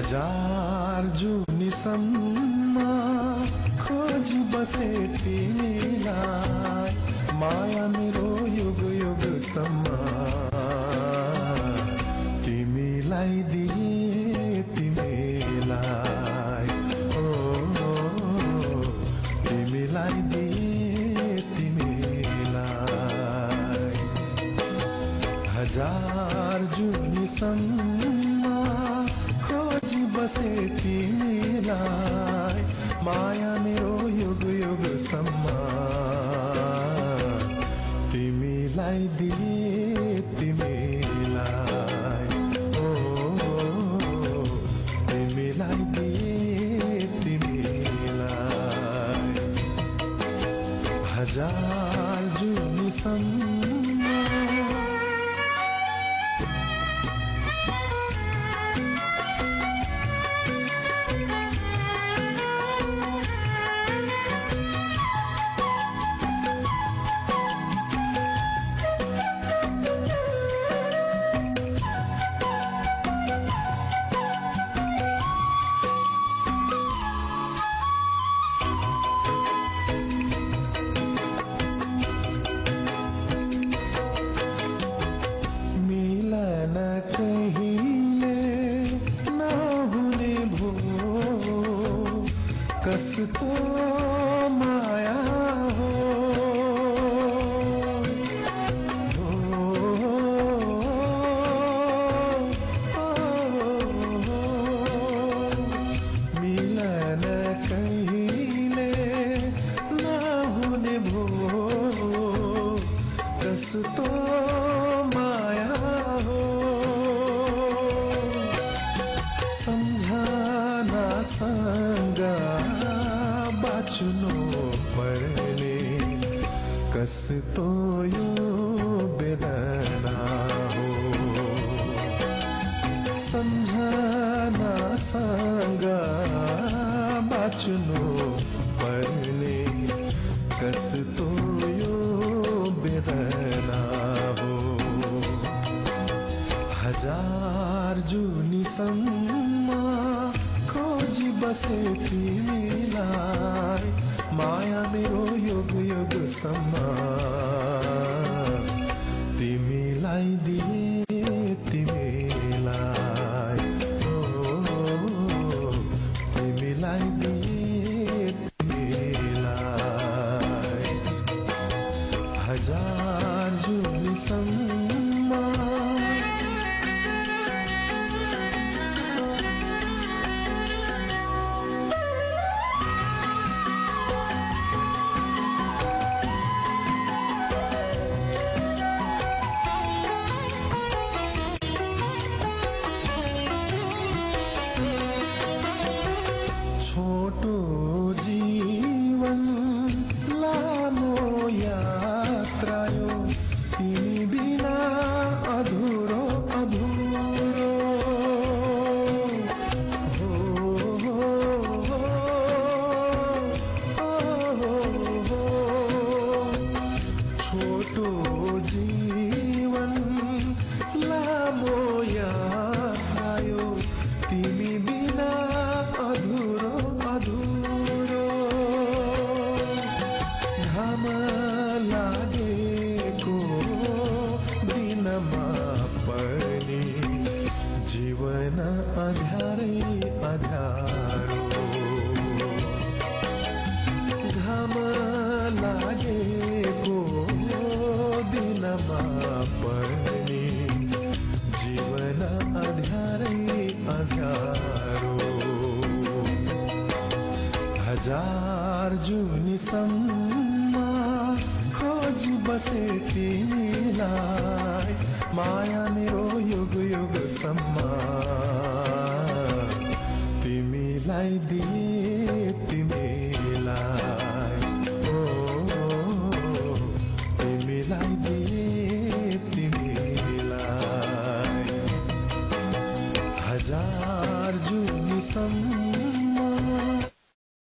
हजार जुनीसम्म खोजी बसे तिमीलाई, माया मेरो युग युगसम्म तिमीलाई दिए तिमीलाई, तिमीलाई दिए तिमीलाई। हजार जुनीसम्म खोजी बसे तिमीलाई, माया मेरो युग युगसम्म तिमीलाई दिए तिमीलाई, तिमीलाई दिए तिमीलाई। हजार जुनीसम्म कस्तो माया हो, मिलन कहिले नहुने भो, कस्तो माया हो। सम्झनासँग बाँच्नु पर्ने कस्तो यो वेदना हो, सम्झनासँग बाँच्नु पर्ने कस्तो यो वेदना हो। हजार जुनीसम्म खोजी बसे तिमीलाई, माया मेरो युग युगसम्म तिमीलाई दिए तिमीलाई, तिमीलाई दिए तिमीलाई। हजार जुनीसम्म छोटो जीवन लामो यात्रा यो, तिमी बिना अधुरो अधुरो हो, छोटो जीवन लामो यात्रा यो, तिमी बिना अधुरो अधुरो। घाम लागेको दिनमा पनि जीवन अँध्यारै अँध्यारो, घाम लागेको दिनमा पनि जीवन अँध्यारै अँध्यारो। हजार जुनीसम्म खोजी बसे तिमीलाई, माया मेरो युग युगसम्म तिमीलाई दिए